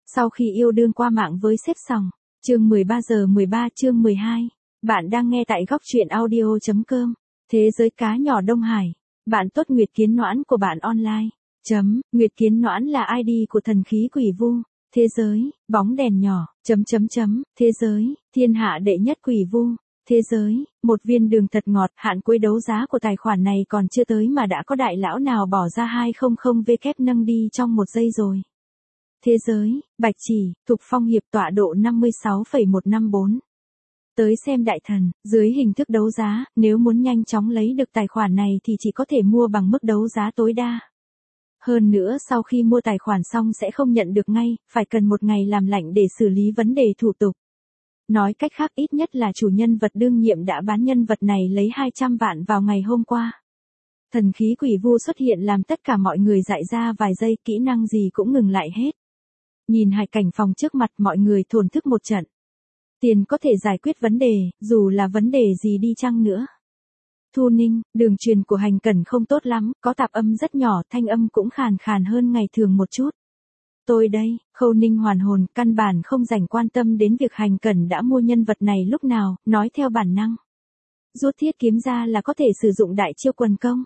Sau khi yêu đương qua mạng với sếp sòng. Chương 13 giờ 13 chương 12. Bạn đang nghe tại góc truyện audio.com. Thế giới cá nhỏ Đông Hải. Bạn tốt Nguyệt Kiến Noãn của bạn online. Nguyệt Kiến Noãn là ID của thần khí quỷ vu. Thế giới, bóng đèn nhỏ. Thế giới, thiên hạ đệ nhất quỷ vu. Thế giới, một viên đường thật ngọt. Hạn cuối đấu giá của tài khoản này còn chưa tới mà đã có đại lão nào bỏ ra 200W nâng đi trong một giây rồi. Thế giới, Bạch Chỉ, Thục Phong Hiệp tọa độ 56,154. Tới xem đại thần, dưới hình thức đấu giá, nếu muốn nhanh chóng lấy được tài khoản này thì chỉ có thể mua bằng mức đấu giá tối đa. Hơn nữa sau khi mua tài khoản xong sẽ không nhận được ngay, phải cần một ngày làm lạnh để xử lý vấn đề thủ tục. Nói cách khác ít nhất là chủ nhân vật đương nhiệm đã bán nhân vật này lấy 200 vạn vào ngày hôm qua. Thần khí quỷ vu xuất hiện làm tất cả mọi người dại ra vài giây, kỹ năng gì cũng ngừng lại hết. Nhìn hải cảnh phòng trước mặt mọi người thổn thức một trận. Tiền có thể giải quyết vấn đề, dù là vấn đề gì đi chăng nữa. Thu Ninh, đường truyền của Hành Cẩn không tốt lắm, có tạp âm rất nhỏ, thanh âm cũng khàn khàn hơn ngày thường một chút. Tôi đây, Khâu Ninh hoàn hồn, căn bản không dành quan tâm đến việc Hành Cẩn đã mua nhân vật này lúc nào, nói theo bản năng. Rút thiết kiếm ra là có thể sử dụng đại chiêu quần công.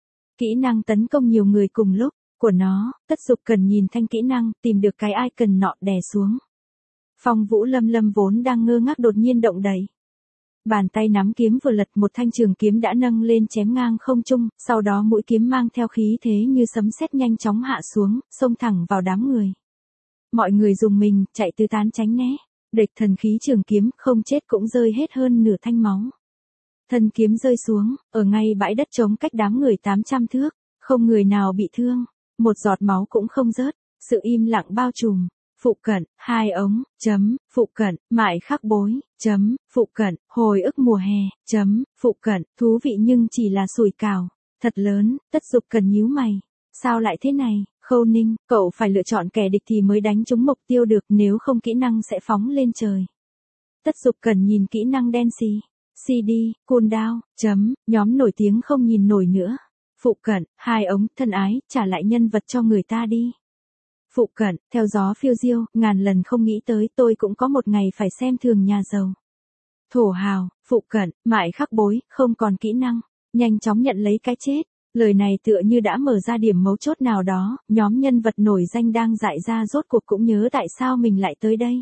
Kỹ năng tấn công nhiều người cùng lúc. Của nó, Tất Dục cần nhìn thanh kỹ năng, tìm được cái icon nọ đè xuống. Phong Vũ Lâm Lâm vốn đang ngơ ngác đột nhiên động đậy. Bàn tay nắm kiếm vừa lật, một thanh trường kiếm đã nâng lên chém ngang không trung, sau đó mũi kiếm mang theo khí thế như sấm sét nhanh chóng hạ xuống, xông thẳng vào đám người. Mọi người dùng mình, chạy tứ tán tránh né. Địch thần khí trường kiếm không chết cũng rơi hết hơn nửa thanh máu. Thân kiếm rơi xuống, ở ngay bãi đất trống cách đám người 800 thước, không người nào bị thương. Một giọt máu cũng không rớt, sự im lặng bao trùm. Phụ cận, hai ống, phụ cận, mại khắc bối, phụ cận, hồi ức mùa hè, phụ cận, thú vị nhưng chỉ là sủi cảo. Thật lớn, Tất Dục cần nhíu mày. Sao lại thế này, Khâu Ninh, cậu phải lựa chọn kẻ địch thì mới đánh trúng mục tiêu được, nếu không kỹ năng sẽ phóng lên trời. Tất Dục cần nhìn kỹ năng đen xì. CD, cooldown, nhóm nổi tiếng không nhìn nổi nữa. Phụ cận, hai ống, thân ái, trả lại nhân vật cho người ta đi. Phụ cận, theo gió phiêu diêu, ngàn lần không nghĩ tới tôi cũng có một ngày phải xem thường nhà giàu. Thổ hào, phụ cận, mại khắc bối, không còn kỹ năng, nhanh chóng nhận lấy cái chết. Lời này tựa như đã mở ra điểm mấu chốt nào đó, nhóm nhân vật nổi danh đang dại ra rốt cuộc cũng nhớ tại sao mình lại tới đây.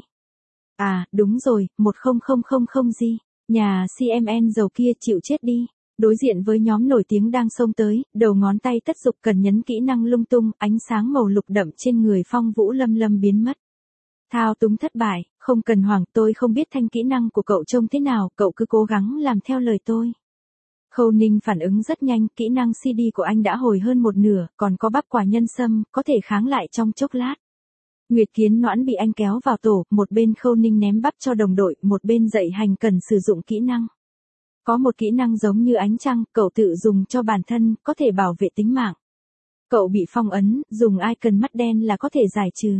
À, đúng rồi, 10000 gì, nhà CMN giàu kia chịu chết đi. Đối diện với nhóm nổi tiếng đang xông tới, đầu ngón tay Tất Dục cần nhấn kỹ năng lung tung, ánh sáng màu lục đậm trên người Phong Vũ Lâm Lâm biến mất. Thao túng thất bại, không cần hoảng, tôi không biết thanh kỹ năng của cậu trông thế nào, cậu cứ cố gắng làm theo lời tôi. Khâu Ninh phản ứng rất nhanh, kỹ năng CD của anh đã hồi hơn một nửa, còn có bắp quả nhân sâm, có thể kháng lại trong chốc lát. Nguyệt Kiến Noãn bị anh kéo vào tổ, một bên Khâu Ninh ném bắp cho đồng đội, một bên dạy Hành Cẩn sử dụng kỹ năng. Có một kỹ năng giống như ánh trăng, cậu tự dùng cho bản thân, có thể bảo vệ tính mạng. Cậu bị phong ấn, dùng icon mắt đen là có thể giải trừ.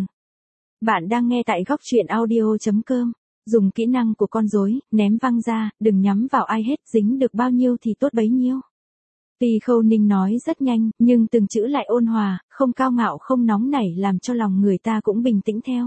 Bạn đang nghe tại góc truyện audio.com. Dùng kỹ năng của con rối, ném văng ra, đừng nhắm vào ai hết, dính được bao nhiêu thì tốt bấy nhiêu. Tuy Khâu Ninh nói rất nhanh, nhưng từng chữ lại ôn hòa, không cao ngạo không nóng nảy làm cho lòng người ta cũng bình tĩnh theo.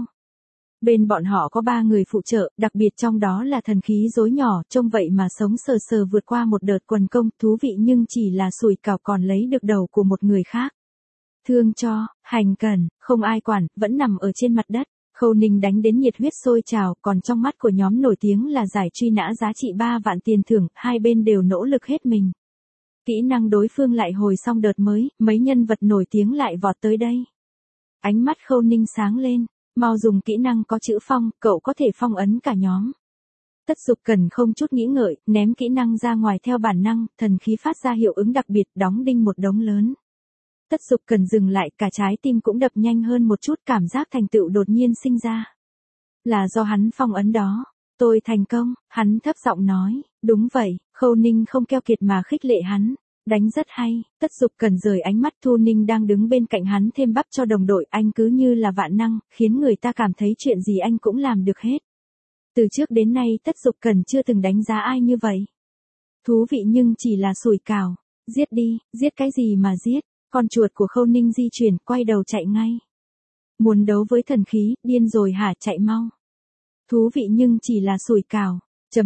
Bên bọn họ có 3 người phụ trợ, đặc biệt trong đó là thần khí rối nhỏ, trông vậy mà sống sờ sờ vượt qua một đợt quần công, thú vị nhưng chỉ là sủi cảo còn lấy được đầu của một người khác. Thương cho, Hành Cẩn, không ai quản, vẫn nằm ở trên mặt đất. Khâu Ninh đánh đến nhiệt huyết sôi trào, còn trong mắt của nhóm nổi tiếng là giải truy nã giá trị 3 vạn tiền thưởng, hai bên đều nỗ lực hết mình. Kỹ năng đối phương lại hồi xong đợt mới, mấy nhân vật nổi tiếng lại vọt tới đây. Ánh mắt Khâu Ninh sáng lên. Mau dùng kỹ năng có chữ phong, cậu có thể phong ấn cả nhóm. Tất Dục cần không chút nghĩ ngợi, ném kỹ năng ra ngoài theo bản năng, thần khí phát ra hiệu ứng đặc biệt, đóng đinh một đống lớn. Tất Dục cần dừng lại, cả trái tim cũng đập nhanh hơn một chút, cảm giác thành tựu đột nhiên sinh ra. Là do hắn phong ấn đó. Tôi thành công, hắn thấp giọng nói. Đúng vậy, Khâu Ninh không keo kiệt mà khích lệ hắn. Đánh rất hay, Tất Dục cần rời ánh mắt. Thu Ninh đang đứng bên cạnh hắn thêm bắp cho đồng đội, anh cứ như là vạn năng, khiến người ta cảm thấy chuyện gì anh cũng làm được hết. Từ trước đến nay Tất Dục cần chưa từng đánh giá ai như vậy. Thú vị nhưng chỉ là sủi cảo. Giết đi, giết cái gì mà giết. Con chuột của Khâu Ninh di chuyển, quay đầu chạy ngay. Muốn đấu với thần khí, điên rồi hả, chạy mau. Thú vị nhưng chỉ là sủi cảo.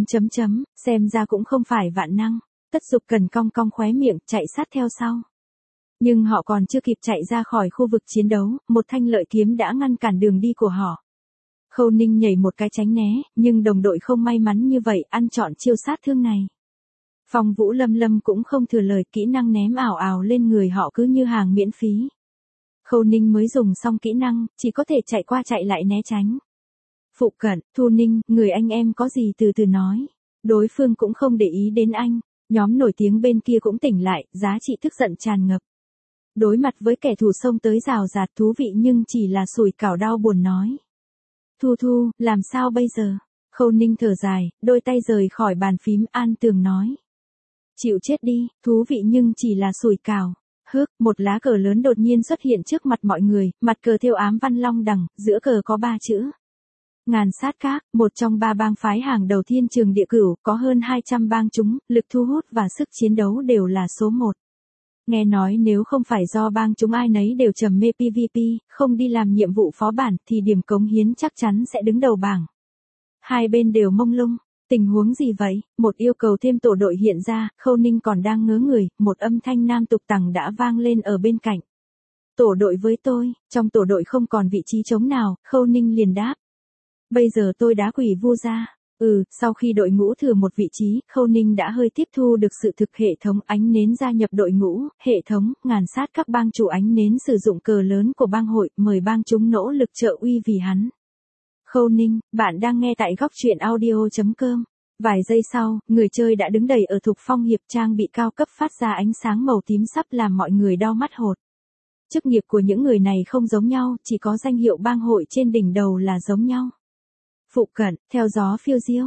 Xem ra cũng không phải vạn năng. Tất Dục Cần cong cong khóe miệng, chạy sát theo sau. Nhưng họ còn chưa kịp chạy ra khỏi khu vực chiến đấu, một thanh lợi kiếm đã ngăn cản đường đi của họ. Khâu Ninh nhảy một cái tránh né, nhưng đồng đội không may mắn như vậy, ăn trọn chiêu sát thương này. Phong Vũ Lâm Lâm cũng không thừa lời, kỹ năng ném ảo ảo lên người họ cứ như hàng miễn phí. Khâu Ninh mới dùng xong kỹ năng, chỉ có thể chạy qua chạy lại né tránh. Phụ cận, Thu Ninh, người anh em có gì từ từ nói. Đối phương cũng không để ý đến anh, nhóm nổi tiếng bên kia cũng tỉnh lại, giá trị tức giận tràn ngập. Đối mặt với kẻ thù xông tới rào rạt thú vị nhưng chỉ là sủi cảo đau buồn nói. Thu, làm sao bây giờ? Khâu Ninh thở dài, đôi tay rời khỏi bàn phím, an tường nói. Chịu chết đi, thú vị nhưng chỉ là sủi cảo. Một lá cờ lớn đột nhiên xuất hiện trước mặt mọi người, mặt cờ thêu ám văn long đằng, giữa cờ có 3 chữ. Ngàn sát các, một trong 3 bang phái hàng đầu Thiên Trường Địa Cửu, có hơn 200 bang chúng, lực thu hút và sức chiến đấu đều là số 1. Nghe nói nếu không phải do bang chúng ai nấy đều trầm mê PVP, không đi làm nhiệm vụ phó bản, thì điểm cống hiến chắc chắn sẽ đứng đầu bảng. Hai bên đều mông lung, tình huống gì vậy? Một yêu cầu thêm tổ đội hiện ra, Khâu Ninh còn đang ngớ người, một âm thanh nam tục tằng đã vang lên ở bên cạnh. Tổ đội với tôi, trong tổ đội không còn vị trí trống nào, Khâu Ninh liền đáp. Bây giờ tôi đã quỷ vu ra. Sau khi đội ngũ thừa một vị trí, Khâu Ninh đã hơi tiếp thu được sự thực hệ thống ánh nến gia nhập đội ngũ, hệ thống, ngàn sát các bang chủ ánh nến sử dụng cờ lớn của bang hội, mời bang chúng nỗ lực trợ uy vì hắn. Khâu Ninh, bạn đang nghe tại góc truyện audio.com. Vài giây sau, người chơi đã đứng đầy ở Thục Phong Hiệp, trang bị cao cấp phát ra ánh sáng màu tím sắp làm mọi người đau mắt hột. Chức nghiệp của những người này không giống nhau, chỉ có danh hiệu bang hội trên đỉnh đầu là giống nhau. Phụ cận, theo gió phiêu diêu,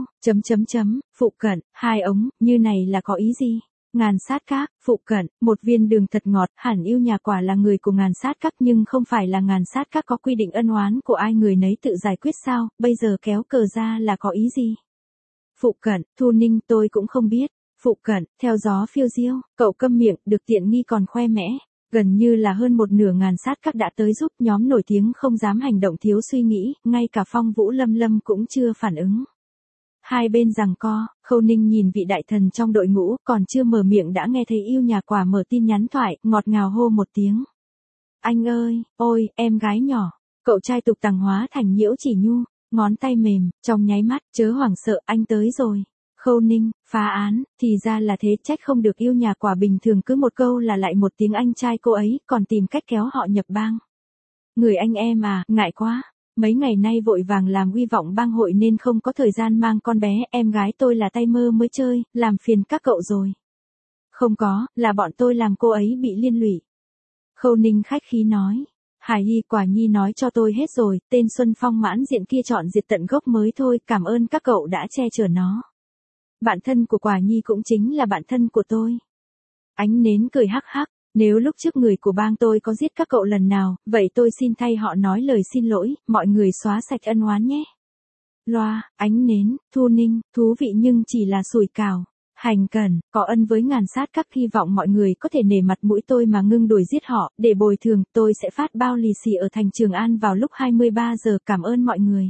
phụ cận, 2 ống, như này là có ý gì? Ngàn sát các, phụ cận, một viên đường thật ngọt, hẳn yêu nhà quả là người của ngàn sát các nhưng không phải là ngàn sát các có quy định ân oán của ai người nấy tự giải quyết sao, bây giờ kéo cờ ra là có ý gì? Phụ cận, Thu Ninh, tôi cũng không biết. Phụ cận, theo gió phiêu diêu, cậu câm miệng, được tiện nghi còn khoe mẽ. Gần như là hơn một nửa ngàn sát các đã tới giúp, nhóm nổi tiếng không dám hành động thiếu suy nghĩ, ngay cả Phong Vũ Lâm Lâm cũng chưa phản ứng. Hai bên giằng co, Khâu Ninh nhìn vị đại thần trong đội ngũ, còn chưa mở miệng đã nghe thấy yêu nhà quả mở tin nhắn thoại, ngọt ngào hô một tiếng. Anh ơi, ôi, em gái nhỏ, cậu trai tục tằng hóa thành Nhiễu Chỉ Nhu, ngón tay mềm, trong nháy mắt, chớ hoảng sợ, anh tới rồi. Khâu Ninh, phá án, thì ra là thế, trách không được yêu nhà quả bình thường cứ một câu là lại một tiếng anh trai cô ấy, còn tìm cách kéo họ nhập bang. Người anh em à, ngại quá, mấy ngày nay vội vàng làm uy vọng bang hội nên không có thời gian mang con bé, em gái tôi là tay mơ mới chơi, làm phiền các cậu rồi. Không có, là bọn tôi làm cô ấy bị liên lụy. Khâu Ninh khách khí nói. Hải Hy Quả Nhi nói cho tôi hết rồi, tên Xuân Phong mãn diện kia chọn diệt tận gốc mới thôi, cảm ơn các cậu đã che chở nó. Bạn thân của Quả Nhi cũng chính là bạn thân của tôi. Ánh nến cười hắc hắc, nếu lúc trước người của bang tôi có giết các cậu lần nào, vậy tôi xin thay họ nói lời xin lỗi, mọi người xóa sạch ân oán nhé. Loa, ánh nến, Thu Ninh, thú vị nhưng chỉ là sủi cảo. Hành cần, có ân với ngàn sát các, hy vọng mọi người có thể nể mặt mũi tôi mà ngưng đuổi giết họ, để bồi thường, tôi sẽ phát bao lì xì ở thành Trường An vào lúc 23 giờ, cảm ơn mọi người.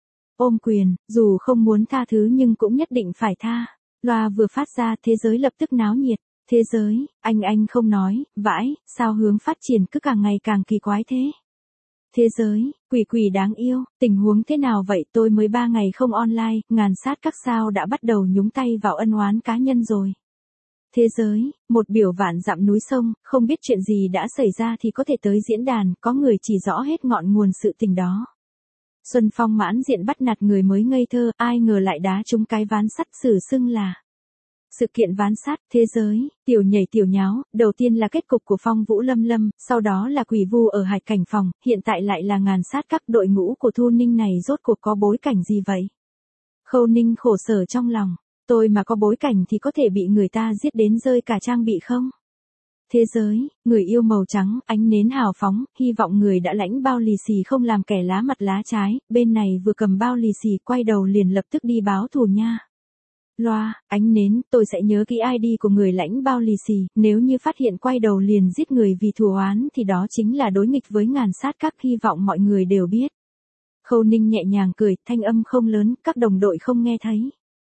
Ôm quyền, dù không muốn tha thứ nhưng cũng nhất định phải tha. Loa vừa phát ra, thế giới lập tức náo nhiệt. Thế giới, anh không nói, vãi, sao hướng phát triển cứ càng ngày càng kỳ quái thế? Thế giới, quỷ đáng yêu, tình huống thế nào vậy, tôi mới 3 ngày không online, ngàn sát các sao đã bắt đầu nhúng tay vào ân oán cá nhân rồi. Thế giới, một biểu vạn dặm núi sông, không biết chuyện gì đã xảy ra thì có thể tới diễn đàn, có người chỉ rõ hết ngọn nguồn sự tình đó. Xuân Phong mãn diện bắt nạt người mới ngây thơ, ai ngờ lại đá trúng cái ván sắt xử xưng là. Sự kiện ván sắt, thế giới, tiểu nhảy tiểu nháo, đầu tiên là kết cục của Phong Vũ Lâm Lâm, sau đó là quỷ vu ở Hải Cảnh Phòng, hiện tại lại là ngàn sát các, đội ngũ của Thu Ninh này rốt cuộc có bối cảnh gì vậy? Khâu Ninh khổ sở trong lòng, tôi mà có bối cảnh thì có thể bị người ta giết đến rơi cả trang bị không? Thế giới, người yêu màu trắng, ánh nến hào phóng, hy vọng người đã lãnh bao lì xì không làm kẻ lá mặt lá trái, bên này vừa cầm bao lì xì quay đầu liền lập tức đi báo thù nha. Loa, ánh nến, tôi sẽ nhớ kỹ ID của người lãnh bao lì xì, nếu như phát hiện quay đầu liền giết người vì thù oán thì đó chính là đối nghịch với ngàn sát các, hy vọng mọi người đều biết. Khâu Ninh nhẹ nhàng cười, thanh âm không lớn, các đồng đội không nghe thấy.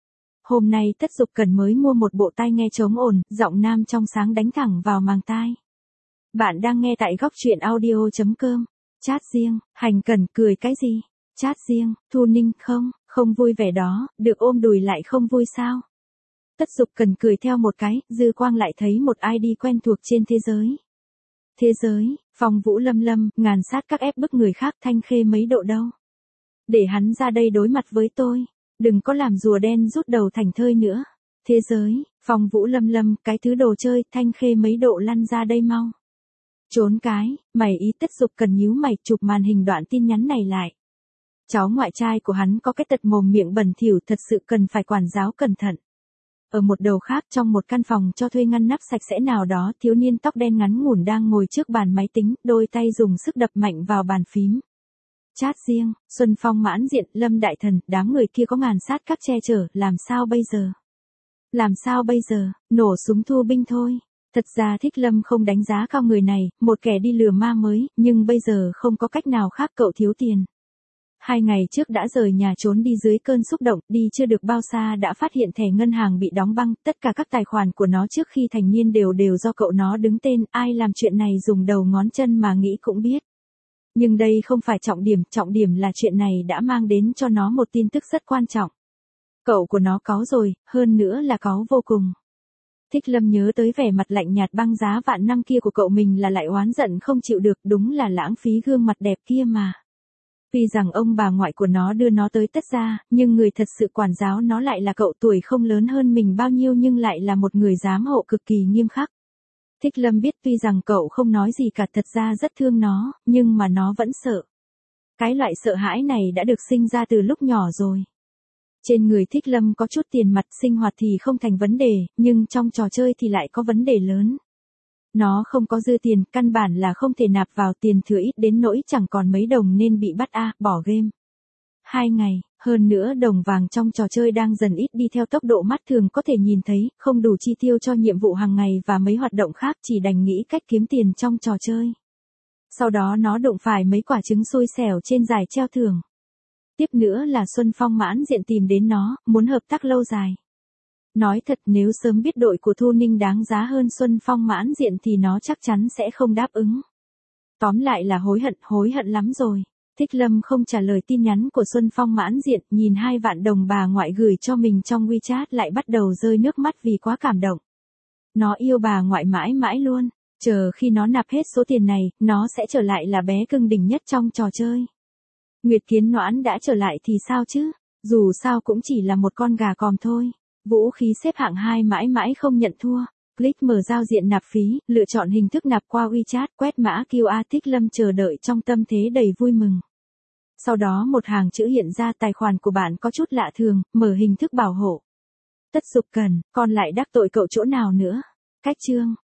Hôm nay Tất Dục Cần mới mua một bộ tai nghe chống ồn, giọng nam trong sáng đánh thẳng vào màng tai. Bạn đang nghe tại góc truyện audio.com. Chat riêng, Hành Cần cười cái gì? Chat riêng, Thu Ninh không vui vẻ đó, được ôm đùi lại không vui sao? Tất Dục Cần cười theo một cái, dư quang lại thấy một ID quen thuộc trên thế giới. Thế giới, Phong Vũ Lâm Lâm, ngàn sát các ép bức người khác, Thanh Khê mấy độ đâu. Để hắn ra đây đối mặt với tôi, đừng có làm rùa đen rút đầu thành thơi nữa. Thế giới, Phong Vũ Lâm Lâm, cái thứ đồ chơi, Thanh Khê mấy độ lăn ra đây mau. Trốn cái, mày ý. Tất Dục Cần nhíu mày, chụp màn hình đoạn tin nhắn này lại. Cháu ngoại trai của hắn có cái tật mồm miệng bẩn thỉu, thật sự cần phải quản giáo cẩn thận. Ở một đầu khác, trong một căn phòng cho thuê ngăn nắp sạch sẽ nào đó, thiếu niên tóc đen ngắn ngủn đang ngồi trước bàn máy tính, đôi tay dùng sức đập mạnh vào bàn phím. Chat riêng, Xuân Phong Mãn Diện, Lâm Đại Thần, đám người kia có ngàn sát các che chở, làm sao bây giờ? Làm sao bây giờ, nổ súng thu binh thôi. Thật ra Thích Lâm không đánh giá cao người này, một kẻ đi lừa ma mới, nhưng bây giờ không có cách nào khác, cậu thiếu tiền. 2 ngày trước đã rời nhà trốn đi dưới cơn xúc động, đi chưa được bao xa đã phát hiện thẻ ngân hàng bị đóng băng, tất cả các tài khoản của nó trước khi thành niên đều do cậu nó đứng tên, ai làm chuyện này dùng đầu ngón chân mà nghĩ cũng biết. Nhưng đây không phải trọng điểm là chuyện này đã mang đến cho nó một tin tức rất quan trọng. Cậu của nó cáu rồi, hơn nữa là cáu vô cùng. Thích Lâm nhớ tới vẻ mặt lạnh nhạt băng giá vạn năm kia của cậu mình là lại oán giận không chịu được, đúng là lãng phí gương mặt đẹp kia mà. Vì rằng ông bà ngoại của nó đưa nó tới Tất gia, nhưng người thật sự quản giáo nó lại là cậu, tuổi không lớn hơn mình bao nhiêu nhưng lại là một người giám hộ cực kỳ nghiêm khắc. Thích Lâm biết tuy rằng cậu không nói gì cả, thật ra rất thương nó, nhưng mà nó vẫn sợ. Cái loại sợ hãi này đã được sinh ra từ lúc nhỏ rồi. Trên người Thích Lâm có chút tiền mặt, sinh hoạt thì không thành vấn đề, nhưng trong trò chơi thì lại có vấn đề lớn. Nó không có dư tiền, căn bản là không thể nạp vào, tiền thừa ít đến nỗi chẳng còn mấy đồng nên bị bắt bỏ game. 2 ngày, hơn nữa đồng vàng trong trò chơi đang dần ít đi theo tốc độ mắt thường có thể nhìn thấy, không đủ chi tiêu cho nhiệm vụ hàng ngày và mấy hoạt động khác, chỉ đành nghĩ cách kiếm tiền trong trò chơi. Sau đó nó đụng phải mấy quả trứng xui xẻo trên giải treo thưởng. Tiếp nữa là Xuân Phong Mãn Diện tìm đến nó, muốn hợp tác lâu dài. Nói thật, nếu sớm biết đội của Thu Ninh đáng giá hơn Xuân Phong Mãn Diện thì nó chắc chắn sẽ không đáp ứng. Tóm lại là hối hận lắm rồi. Thích Lâm không trả lời tin nhắn của Xuân Phong Mãn Diện, nhìn 2 vạn đồng bà ngoại gửi cho mình trong WeChat lại bắt đầu rơi nước mắt vì quá cảm động. Nó yêu bà ngoại mãi mãi luôn, chờ khi nó nạp hết số tiền này, nó sẽ trở lại là bé cưng đỉnh nhất trong trò chơi. Nguyệt Kiến Noãn đã trở lại thì sao chứ, dù sao cũng chỉ là một con gà còm thôi. Vũ khí xếp hạng 2 mãi mãi không nhận thua. Click mở giao diện nạp phí, lựa chọn hình thức nạp qua WeChat, quét mã QR. Thích Lâm chờ đợi trong tâm thế đầy vui mừng. Sau đó một hàng chữ hiện ra, tài khoản của bạn có chút lạ thường, mở hình thức bảo hộ. Tất Dục Cần, con lại đắc tội cậu chỗ nào nữa? Cách chương.